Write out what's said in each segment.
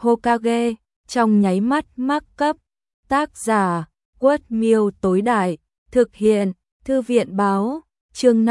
Hokage, trong nháy mắt mắc cấp. Tác giả, Quất Miêu tối đại, thực hiện, Thư viện báo, chương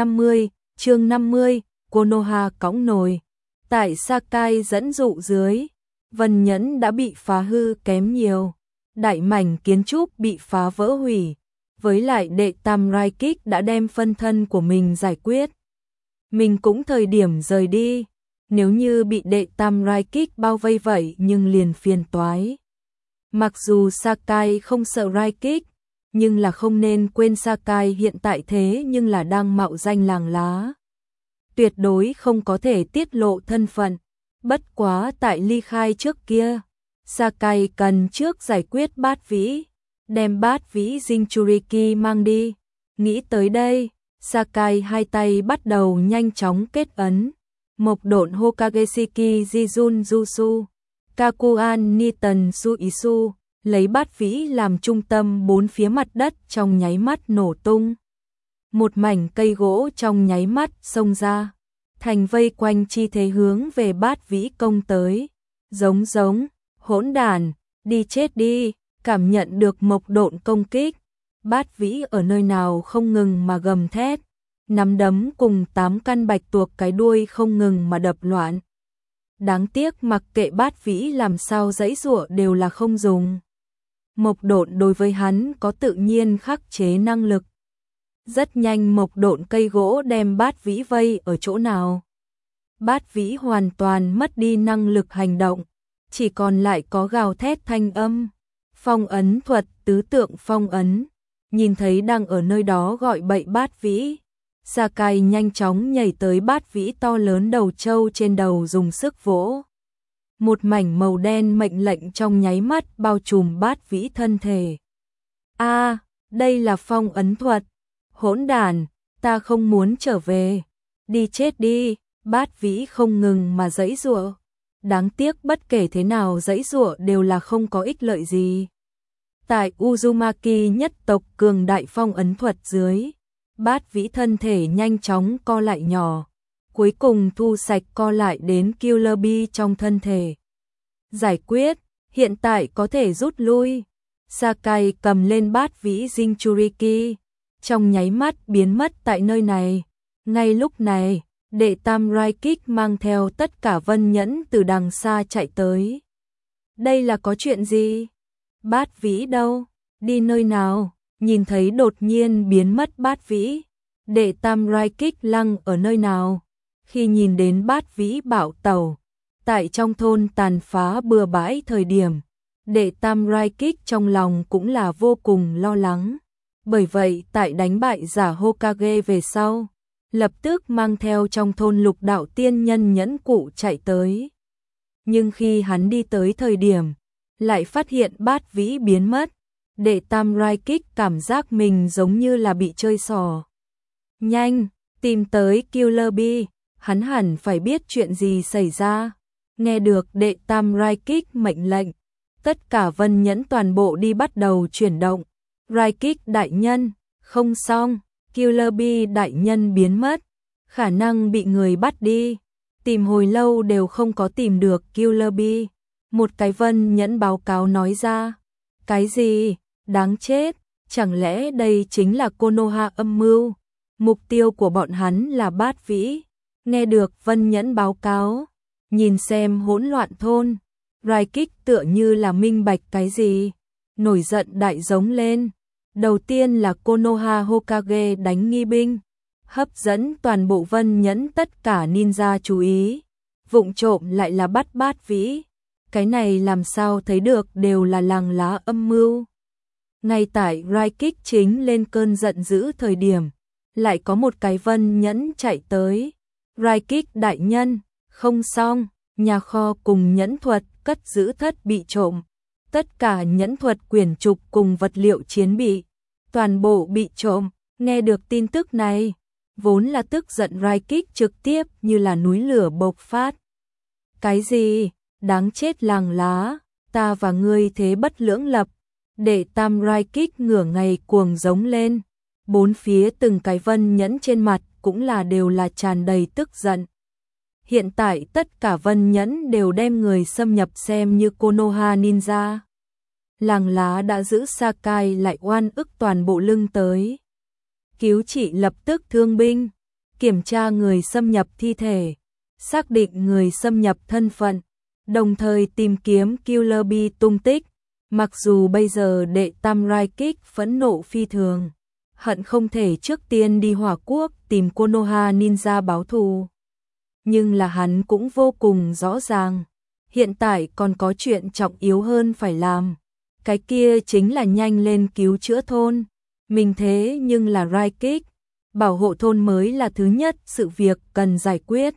50, Konoha cõng nồi. Tại Sakai dẫn dụ dưới, Vân Nhẫn đã bị phá hư kém nhiều. Đại mảnh kiến trúc bị phá vỡ hủy, với lại đệ tam Raikik đã đem phân thân của mình giải quyết. Mình cũng thời điểm rời đi, nếu như bị đệ tam Raikik bao vây vậy nhưng liền phiền toái. Mặc dù Sakai không sợ Raikik, nhưng là không nên quên Sakai hiện tại thế nhưng là đang mạo danh làng lá. Tuyệt đối không có thể tiết lộ thân phận, bất quá tại ly khai trước kia. Sakai cần trước giải quyết Bát Vĩ, đem Bát Vĩ Jinchuriki mang đi. Nghĩ tới đây, Sakai hai tay bắt đầu nhanh chóng kết ấn. Mộc độn Hokageshiki Jijun Jutsu, Kakuan Niton Suisu, lấy Bát Vĩ làm trung tâm bốn phía mặt đất trong nháy mắt nổ tung. Một mảnh cây gỗ trong nháy mắt xông ra, thành vây quanh chi thế hướng về Bát Vĩ công tới. Giống, hỗn đản, đi chết đi, cảm nhận được mộc độn công kích. Bát Vĩ ở nơi nào không ngừng mà gầm thét, nắm đấm cùng 8 căn bạch tuộc cái đuôi không ngừng mà đập loạn. Đáng tiếc mặc kệ Bát Vĩ làm sao giãy giụa đều là không dùng. Mộc độn đối với hắn có tự nhiên khắc chế năng lực. Rất nhanh mộc độn cây gỗ đem Bát Vĩ vây ở chỗ nào. Bát Vĩ hoàn toàn mất đi năng lực hành động, chỉ còn lại có gào thét thanh âm. Phong ấn thuật, tứ tượng phong ấn. Nhìn thấy đang ở nơi đó gọi bậy Bát Vĩ, Sakai nhanh chóng nhảy tới Bát Vĩ to lớn đầu trâu trên đầu dùng sức vỗ. Một mảnh màu đen mệnh lệnh trong nháy mắt bao trùm Bát Vĩ thân thể. A, đây là phong ấn thuật. Hỗn đản, ta không muốn trở về. Đi chết đi. Bát Vĩ không ngừng mà giãy giụa. Đáng tiếc bất kể thế nào giãy giụa đều là không có ích lợi gì. Tại Uzumaki nhất tộc cường đại phong ấn thuật dưới, Bát Vĩ thân thể nhanh chóng co lại nhỏ, cuối cùng thu sạch co lại đến Killer Bee trong thân thể. Giải quyết, hiện tại có thể rút lui. Sakai cầm lên Bát Vĩ Jinchuriki, trong nháy mắt biến mất tại nơi này. Ngay lúc này, đệ tam Raikik mang theo tất cả Vân Nhẫn từ đằng xa chạy tới. Đây là có chuyện gì? Bát Vĩ đâu? Đi nơi nào? Nhìn thấy đột nhiên biến mất Bát Vĩ, đệ tam Raikik lăng ở nơi nào? Khi nhìn đến Bát Vĩ bạo tẩu tại trong thôn tàn phá bừa bãi thời điểm, đệ tam Raikik trong lòng cũng là vô cùng lo lắng. Bởi vậy tại đánh bại giả Hokage về sau, lập tức mang theo trong thôn lục đạo tiên nhân nhẫn cụ chạy tới. Nhưng khi hắn đi tới thời điểm, lại phát hiện Bát Vĩ biến mất. Đệ tam Raikik cảm giác mình giống như là bị chơi xỏ. Nhanh, tìm tới Killer Bee, hắn hẳn phải biết chuyện gì xảy ra. Nghe được đệ tam Raikik mệnh lệnh, tất cả Vân Nhẫn toàn bộ đi bắt đầu chuyển động. Raikik đại nhân, không xong, Killer Bee đại nhân biến mất, khả năng bị người bắt đi. Tìm hồi lâu đều không có tìm được Killer Bee. Một cái Vân Nhẫn báo cáo nói ra. Cái gì? Đáng chết, chẳng lẽ đây chính là Konoha âm mưu? Mục tiêu của bọn hắn là Bát Vĩ. Nghe được Vân Nhẫn báo cáo, nhìn xem hỗn loạn thôn, Raikik tựa như là minh bạch cái gì, nổi giận đại giống lên. Đầu tiên là Konoha Hokage đánh nghi binh, hấp dẫn toàn bộ Vân Nhẫn tất cả ninja chú ý, vụng trộm lại là bắt Bát Vĩ. Cái này làm sao thấy được đều là làng lá âm mưu. Ngay tại Raikik chính lên cơn giận dữ thời điểm, lại có một cái Vân Nhẫn chạy tới. Raikik đại nhân, không xong, nhà kho cùng nhẫn thuật cất giữ thất bị trộm. Tất cả nhẫn thuật quyển trục cùng vật liệu chiến bị, toàn bộ bị trộm. Nghe được tin tức này, vốn là tức giận Raikik trực tiếp như là núi lửa bộc phát. Cái gì? Đáng chết làng lá, ta và ngươi thế bất lưỡng lập. Đệ tam Raikik ngửa ngày cuồng giống lên, bốn phía từng cái Vân Nhẫn trên mặt cũng là đều là tràn đầy tức giận. Hiện tại tất cả Vân Nhẫn đều đem người xâm nhập xem như Konoha Ninja. Làng lá đã giữ Sakai lại oan ức toàn bộ lưng tới. Cứu trị lập tức thương binh, kiểm tra người xâm nhập thi thể, xác định người xâm nhập thân phận, đồng thời tìm kiếm Killer Bee tung tích. Mặc dù bây giờ đệ tam Raikik phẫn nộ phi thường, hận không thể trước tiên đi Hỏa Quốc tìm Konoha Ninja báo thù. Nhưng là hắn cũng vô cùng rõ ràng, hiện tại còn có chuyện trọng yếu hơn phải làm. Cái kia chính là nhanh lên cứu chữa thôn. Mình thế nhưng là Raikik, bảo hộ thôn mới là thứ nhất sự việc cần giải quyết.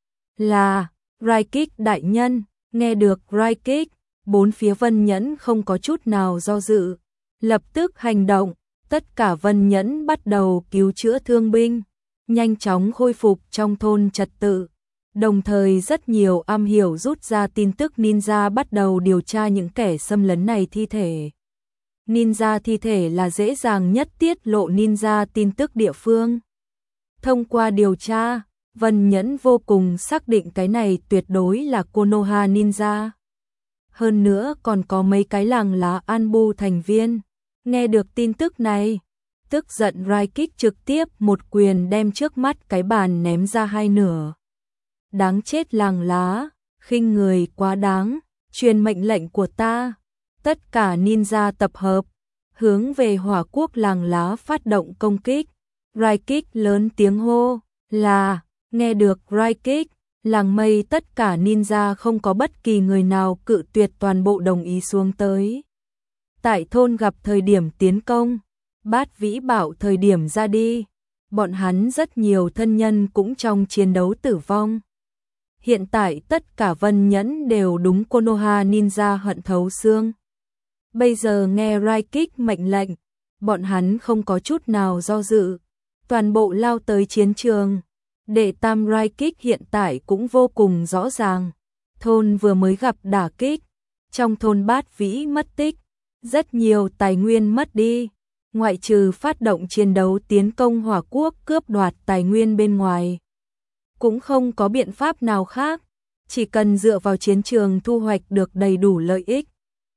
Là, Raikik đại nhân, nghe được Raikik, bốn phía Vân Nhẫn không có chút nào do dự, lập tức hành động, tất cả Vân Nhẫn bắt đầu cứu chữa thương binh, nhanh chóng khôi phục trong thôn trật tự. Đồng thời rất nhiều am hiểu rút ra tin tức ninja bắt đầu điều tra những kẻ xâm lấn này thi thể. Ninja thi thể là dễ dàng nhất tiết lộ ninja tin tức địa phương. Thông qua điều tra, Vân Nhẫn vô cùng xác định cái này tuyệt đối là Konoha Ninja. Hơn nữa còn có mấy cái làng lá Anbu thành viên. Nghe được tin tức này, tức giận Raikik trực tiếp một quyền đem trước mắt cái bàn ném ra hai nửa. Đáng chết làng lá, khinh người quá đáng, truyền mệnh lệnh của ta. Tất cả ninja tập hợp, hướng về Hỏa Quốc làng lá phát động công kích. Raikik lớn tiếng hô, là, nghe được Raikik, làng mây tất cả ninja không có bất kỳ người nào cự tuyệt toàn bộ đồng ý xuống tới. Tại thôn gặp thời điểm tiến công, Bát Vĩ bảo thời điểm ra đi, bọn hắn rất nhiều thân nhân cũng trong chiến đấu tử vong. Hiện tại tất cả Vân Nhẫn đều đúng Konoha Ninja hận thấu xương. Bây giờ nghe Raikik mệnh lệnh, bọn hắn không có chút nào do dự, toàn bộ lao tới chiến trường. Đệ tam Raikik hiện tại cũng vô cùng rõ ràng, thôn vừa mới gặp đả kích, trong thôn Bát Vĩ mất tích, rất nhiều tài nguyên mất đi, ngoại trừ phát động chiến đấu tiến công Hỏa Quốc cướp đoạt tài nguyên bên ngoài. Cũng không có biện pháp nào khác, chỉ cần dựa vào chiến trường thu hoạch được đầy đủ lợi ích,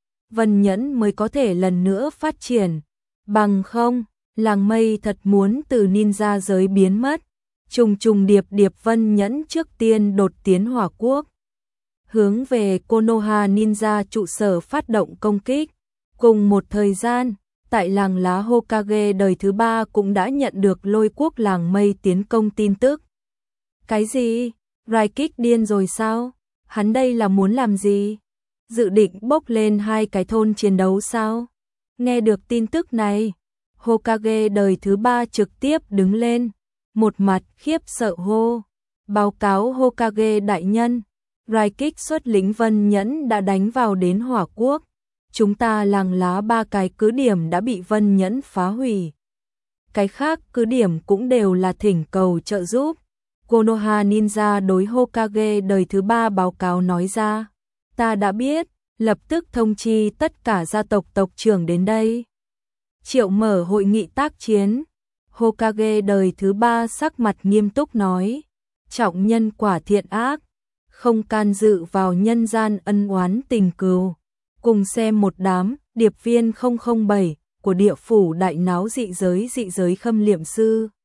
Vân Nhẫn mới có thể lần nữa phát triển. Bằng không, làng mây thật muốn từ ninja giới biến mất. Trùng trùng điệp điệp Vân Nhẫn trước tiên đột tiến Hỏa Quốc, hướng về Konoha Ninja trụ sở phát động công kích. Cùng một thời gian, tại làng lá Hokage đời thứ 3 cũng đã nhận được Lôi Quốc làng mây tiến công tin tức. Cái gì? Raikik điên rồi sao? Hắn đây là muốn làm gì? Dự định bốc lên hai cái thôn chiến đấu sao? Nghe được tin tức này, Hokage đời thứ 3 trực tiếp đứng lên, một mặt khiếp sợ hô, báo cáo Hokage đại nhân, Raikik xuất lĩnh Vân Nhẫn đã đánh vào đến Hỏa Quốc. Chúng ta làng lá 3 cái cứ điểm đã bị Vân Nhẫn phá hủy. Cái khác cứ điểm cũng đều là thỉnh cầu trợ giúp. Konoha Ninja đối Hokage đời thứ 3 báo cáo nói ra. Ta đã biết, lập tức thông chi tất cả gia tộc tộc trưởng đến đây. Triệu mở hội nghị tác chiến. Hokage đời thứ 3 sắc mặt nghiêm túc nói. Trọng nhân quả thiện ác, không can dự vào nhân gian ân oán tình cừu. Cùng xem một đám điệp viên 007 của địa phủ đại náo dị giới khâm liệm sư.